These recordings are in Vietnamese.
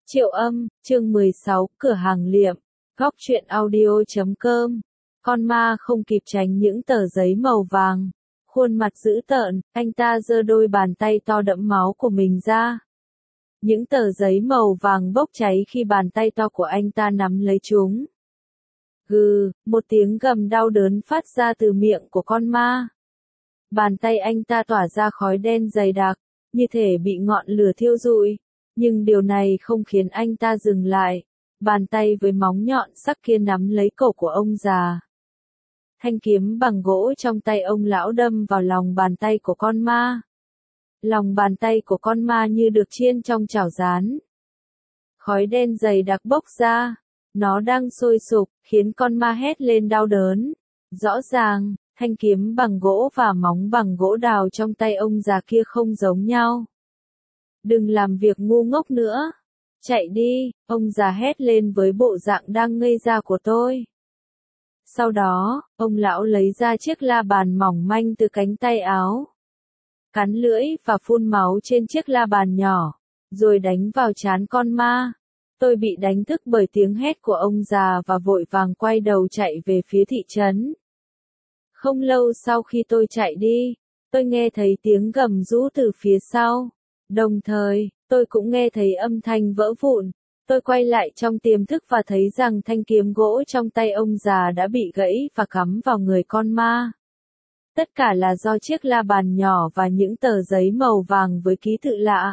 Triệu Âm, chương 16, cửa hàng liệm, góc truyện audio.com. Con ma không kịp tránh những tờ giấy màu vàng. Khuôn mặt dữ tợn, anh ta giơ đôi bàn tay to đẫm máu của mình ra. Những tờ giấy màu vàng bốc cháy khi bàn tay to của anh ta nắm lấy chúng. Gừ, một tiếng gầm đau đớn phát ra từ miệng của con ma. Bàn tay anh ta tỏa ra khói đen dày đặc, như thể bị ngọn lửa thiêu rụi. Nhưng điều này không khiến anh ta dừng lại. Bàn tay với móng nhọn sắc kia nắm lấy cổ của ông già. Thanh kiếm bằng gỗ trong tay ông lão đâm vào lòng bàn tay của con ma. Lòng bàn tay của con ma như được chiên trong chảo rán. Khói đen dày đặc bốc ra. Nó đang sôi sục, khiến con ma hét lên đau đớn. Rõ ràng, thanh kiếm bằng gỗ và móng bằng gỗ đào trong tay ông già kia không giống nhau. Đừng làm việc ngu ngốc nữa. Chạy đi, ông già hét lên với bộ dạng đang ngây ra của tôi. Sau đó, ông lão lấy ra chiếc la bàn mỏng manh từ cánh tay áo. Cắn lưỡi và phun máu trên chiếc la bàn nhỏ, rồi đánh vào trán con ma. Tôi bị đánh thức bởi tiếng hét của ông già và vội vàng quay đầu chạy về phía thị trấn. Không lâu sau khi tôi chạy đi, tôi nghe thấy tiếng gầm rú từ phía sau. Đồng thời, tôi cũng nghe thấy âm thanh vỡ vụn. Tôi quay lại trong tiềm thức và thấy rằng thanh kiếm gỗ trong tay ông già đã bị gãy và cắm vào người con ma. Tất cả là do chiếc la bàn nhỏ và những tờ giấy màu vàng với ký tự lạ.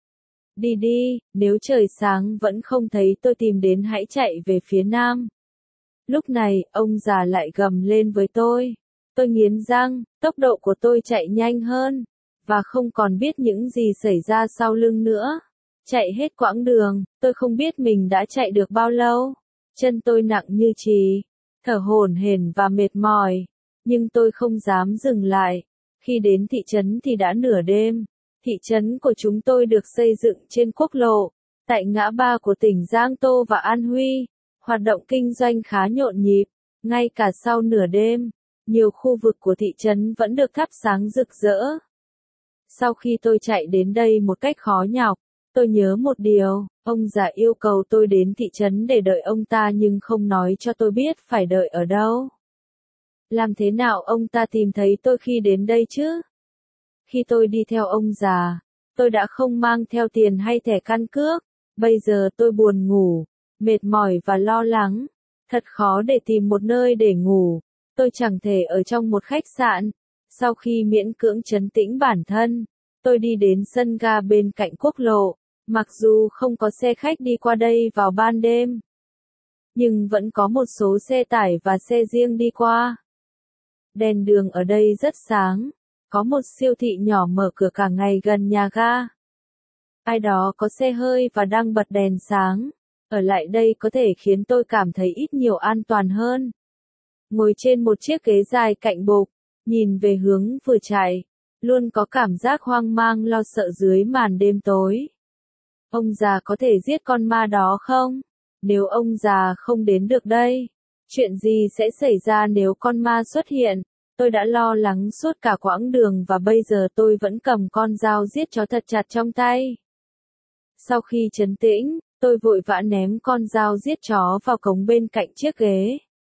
Đi đi, nếu trời sáng vẫn không thấy tôi tìm đến hãy chạy về phía nam. Lúc này, ông già lại gầm lên với tôi. Tôi nghiến răng, tốc độ của tôi chạy nhanh hơn. Và không còn biết những gì xảy ra sau lưng nữa. Chạy hết quãng đường, tôi không biết mình đã chạy được bao lâu. Chân tôi nặng như chì, thở hổn hển và mệt mỏi. Nhưng tôi không dám dừng lại. Khi đến thị trấn thì đã nửa đêm. Thị trấn của chúng tôi được xây dựng trên quốc lộ, tại ngã ba của tỉnh Giang Tô và An Huy. Hoạt động kinh doanh khá nhộn nhịp. Ngay cả sau nửa đêm, nhiều khu vực của thị trấn vẫn được thắp sáng rực rỡ. Sau khi tôi chạy đến đây một cách khó nhọc, tôi nhớ một điều, ông già yêu cầu tôi đến thị trấn để đợi ông ta nhưng không nói cho tôi biết phải đợi ở đâu. Làm thế nào ông ta tìm thấy tôi khi đến đây chứ? Khi tôi đi theo ông già, tôi đã không mang theo tiền hay thẻ căn cước. Bây giờ tôi buồn ngủ, mệt mỏi và lo lắng. Thật khó để tìm một nơi để ngủ. Tôi chẳng thể ở trong một khách sạn. Sau khi miễn cưỡng trấn tĩnh bản thân, tôi đi đến sân ga bên cạnh quốc lộ. Mặc dù không có xe khách đi qua đây vào ban đêm, nhưng vẫn có một số xe tải và xe riêng đi qua. Đèn đường ở đây rất sáng. Có một siêu thị nhỏ mở cửa cả ngày gần nhà ga. Ai đó có xe hơi và đang bật đèn sáng. Ở lại đây có thể khiến tôi cảm thấy ít nhiều an toàn hơn. Ngồi trên một chiếc ghế dài cạnh bục, nhìn về hướng vừa chạy, luôn có cảm giác hoang mang lo sợ dưới màn đêm tối. Ông già có thể giết con ma đó không? Nếu ông già không đến được đây, chuyện gì sẽ xảy ra nếu con ma xuất hiện? Tôi đã lo lắng suốt cả quãng đường và bây giờ tôi vẫn cầm con dao giết chó thật chặt trong tay. Sau khi trấn tĩnh, tôi vội vã ném con dao giết chó vào cống bên cạnh chiếc ghế.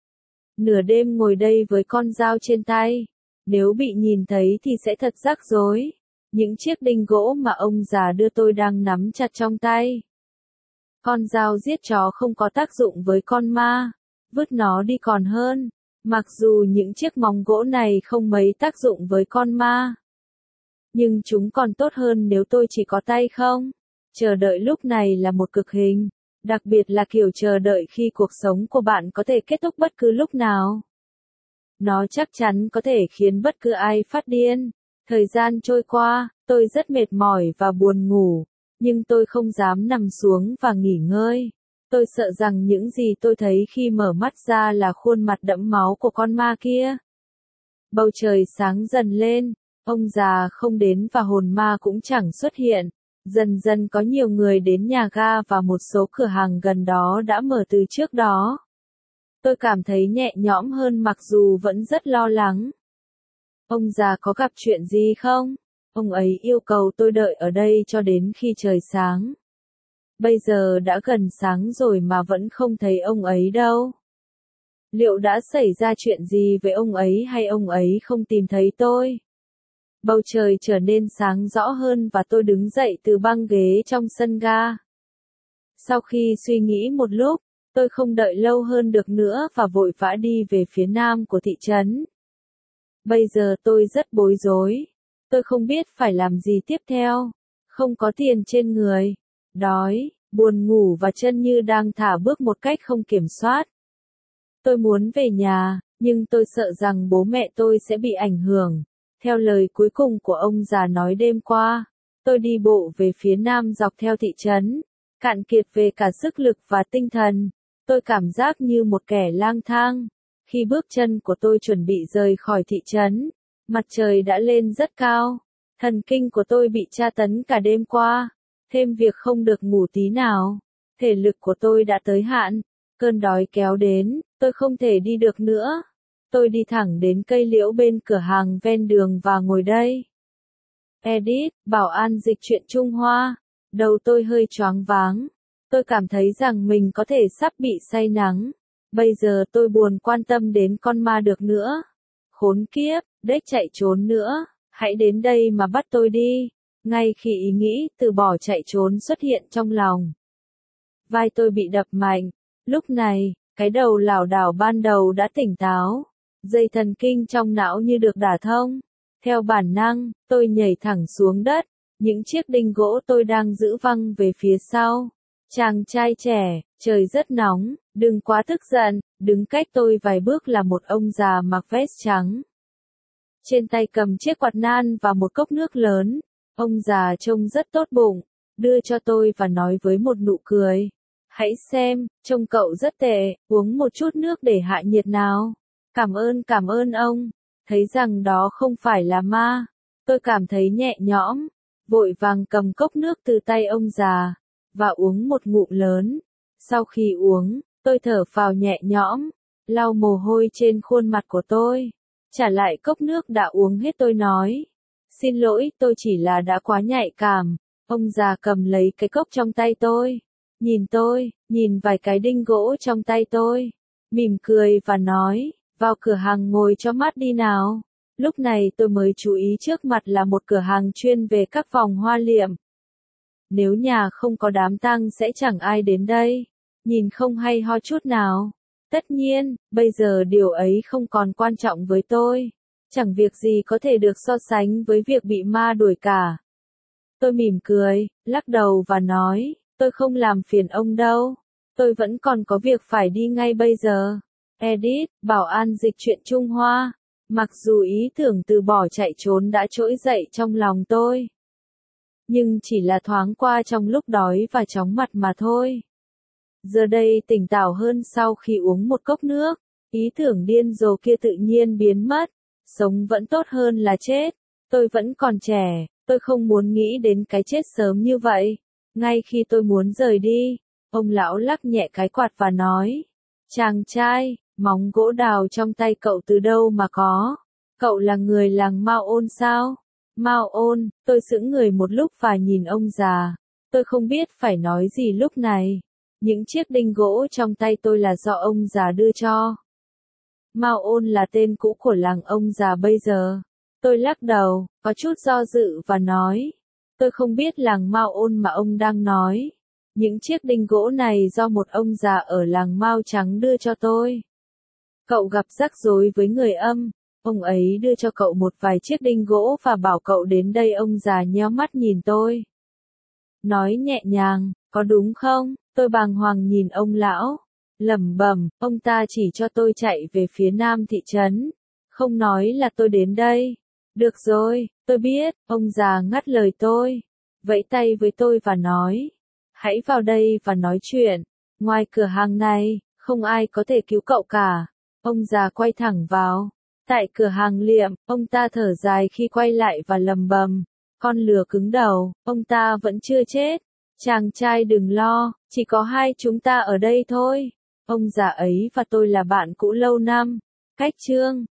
Nửa đêm ngồi đây với con dao trên tay, nếu bị nhìn thấy thì sẽ thật rắc rối. Những chiếc đinh gỗ mà ông già đưa tôi đang nắm chặt trong tay. Con dao giết chó không có tác dụng với con ma, vứt nó đi còn hơn. Mặc dù những chiếc móng gỗ này không mấy tác dụng với con ma, nhưng chúng còn tốt hơn nếu tôi chỉ có tay không. Chờ đợi lúc này là một cực hình, đặc biệt là kiểu chờ đợi khi cuộc sống của bạn có thể kết thúc bất cứ lúc nào. Nó chắc chắn có thể khiến bất cứ ai phát điên. Thời gian trôi qua, tôi rất mệt mỏi và buồn ngủ, nhưng tôi không dám nằm xuống và nghỉ ngơi. Tôi sợ rằng những gì tôi thấy khi mở mắt ra là khuôn mặt đẫm máu của con ma kia. Bầu trời sáng dần lên, ông già không đến và hồn ma cũng chẳng xuất hiện. Dần dần có nhiều người đến nhà ga và một số cửa hàng gần đó đã mở từ trước đó. Tôi cảm thấy nhẹ nhõm hơn mặc dù vẫn rất lo lắng. Ông già có gặp chuyện gì không? Ông ấy yêu cầu tôi đợi ở đây cho đến khi trời sáng. Bây giờ đã gần sáng rồi mà vẫn không thấy ông ấy đâu. Liệu đã xảy ra chuyện gì với ông ấy hay ông ấy không tìm thấy tôi? Bầu trời trở nên sáng rõ hơn và tôi đứng dậy từ băng ghế trong sân ga. Sau khi suy nghĩ một lúc, tôi không đợi lâu hơn được nữa và vội vã đi về phía nam của thị trấn. Bây giờ tôi rất bối rối. Tôi không biết phải làm gì tiếp theo. Không có tiền trên người. Đói, buồn ngủ và chân như đang thả bước một cách không kiểm soát. Tôi muốn về nhà, nhưng tôi sợ rằng bố mẹ tôi sẽ bị ảnh hưởng. Theo lời cuối cùng của ông già nói đêm qua, tôi đi bộ về phía nam dọc theo thị trấn, cạn kiệt về cả sức lực và tinh thần. Tôi cảm giác như một kẻ lang thang. Khi bước chân của tôi chuẩn bị rời khỏi thị trấn, mặt trời đã lên rất cao. Thần kinh của tôi bị tra tấn cả đêm qua, thêm việc không được ngủ tí nào. Thể lực của tôi đã tới hạn, cơn đói kéo đến, tôi không thể đi được nữa. Tôi đi thẳng đến cây liễu bên cửa hàng ven đường và ngồi đây. Edit, bảo an dịch truyện Trung Hoa. Đầu tôi hơi choáng váng. Tôi cảm thấy rằng mình có thể sắp bị say nắng. Bây giờ tôi buồn quan tâm đến con ma được nữa. Khốn kiếp, đếch chạy trốn nữa. Hãy đến đây mà bắt tôi đi. Ngay khi ý nghĩ từ bỏ chạy trốn xuất hiện trong lòng, vai tôi bị đập mạnh. Lúc này, cái đầu lảo đảo ban đầu đã tỉnh táo. Dây thần kinh trong não như được đả thông. Theo bản năng, tôi nhảy thẳng xuống đất. Những chiếc đinh gỗ tôi đang giữ văng về phía sau. Chàng trai trẻ, trời rất nóng, đừng quá tức giận. Đứng cách tôi vài bước là một ông già mặc vest trắng. Trên tay cầm chiếc quạt nan và một cốc nước lớn. Ông già trông rất tốt bụng, đưa cho tôi và nói với một nụ cười. Hãy xem, trông cậu rất tệ, uống một chút nước để hạ nhiệt nào. Cảm ơn ông. Thấy rằng đó không phải là ma. Tôi cảm thấy nhẹ nhõm, vội vàng cầm cốc nước từ tay ông già, và uống một ngụm lớn. Sau khi uống, tôi thở phào nhẹ nhõm, lau mồ hôi trên khuôn mặt của tôi. Trả lại cốc nước đã uống hết tôi nói. Xin lỗi, tôi chỉ là đã quá nhạy cảm. Ông già cầm lấy cái cốc trong tay tôi. Nhìn tôi, nhìn vài cái đinh gỗ trong tay tôi. Mỉm cười và nói, vào cửa hàng ngồi cho mát đi nào. Lúc này tôi mới chú ý trước mặt là một cửa hàng chuyên về các vòng hoa liệm. Nếu nhà không có đám tang sẽ chẳng ai đến đây. Nhìn không hay ho chút nào. Tất nhiên, bây giờ điều ấy không còn quan trọng với tôi. Chẳng việc gì có thể được so sánh với việc bị ma đuổi cả. Tôi mỉm cười, lắc đầu và nói, tôi không làm phiền ông đâu. Tôi vẫn còn có việc phải đi ngay bây giờ. Edit, bảo an dịch truyện Trung Hoa. Mặc dù ý tưởng từ bỏ chạy trốn đã trỗi dậy trong lòng tôi, nhưng chỉ là thoáng qua trong lúc đói và chóng mặt mà thôi. Giờ đây tỉnh táo hơn sau khi uống một cốc nước, ý tưởng điên rồ kia tự nhiên biến mất. Sống vẫn tốt hơn là chết. Tôi vẫn còn trẻ, tôi không muốn nghĩ đến cái chết sớm như vậy. Ngay khi tôi muốn rời đi, ông lão lắc nhẹ cái quạt và nói, chàng trai, móng gỗ đào trong tay cậu từ đâu mà có? Cậu là người làng Mao Ôn sao? Mao Ôn, tôi sững người một lúc và nhìn ông già. Tôi không biết phải nói gì lúc này. Những chiếc đinh gỗ trong tay tôi là do ông già đưa cho. Mao Ôn là tên cũ của làng ông già bây giờ. Tôi lắc đầu, có chút do dự và nói. Tôi không biết làng Mao Ôn mà ông đang nói. Những chiếc đinh gỗ này do một ông già ở làng Mao Trắng đưa cho tôi. Cậu gặp rắc rối với người âm. Ông ấy đưa cho cậu một vài chiếc đinh gỗ và bảo cậu đến đây. Ông già nhéo mắt nhìn tôi. Nói nhẹ nhàng, có đúng không? Tôi bàng hoàng nhìn ông lão. Lẩm bẩm, ông ta chỉ cho tôi chạy về phía nam thị trấn. Không nói là tôi đến đây. Được rồi, tôi biết, ông già ngắt lời tôi. Vẫy tay với tôi và nói. Hãy vào đây và nói chuyện. Ngoài cửa hàng này, không ai có thể cứu cậu cả. Ông già quay thẳng vào. Tại cửa hàng liệm, ông ta thở dài khi quay lại và lầm bầm. Con lừa cứng đầu, ông ta vẫn chưa chết. Chàng trai đừng lo, chỉ có hai chúng ta ở đây thôi. Ông già ấy và tôi là bạn cũ lâu năm. Cách chương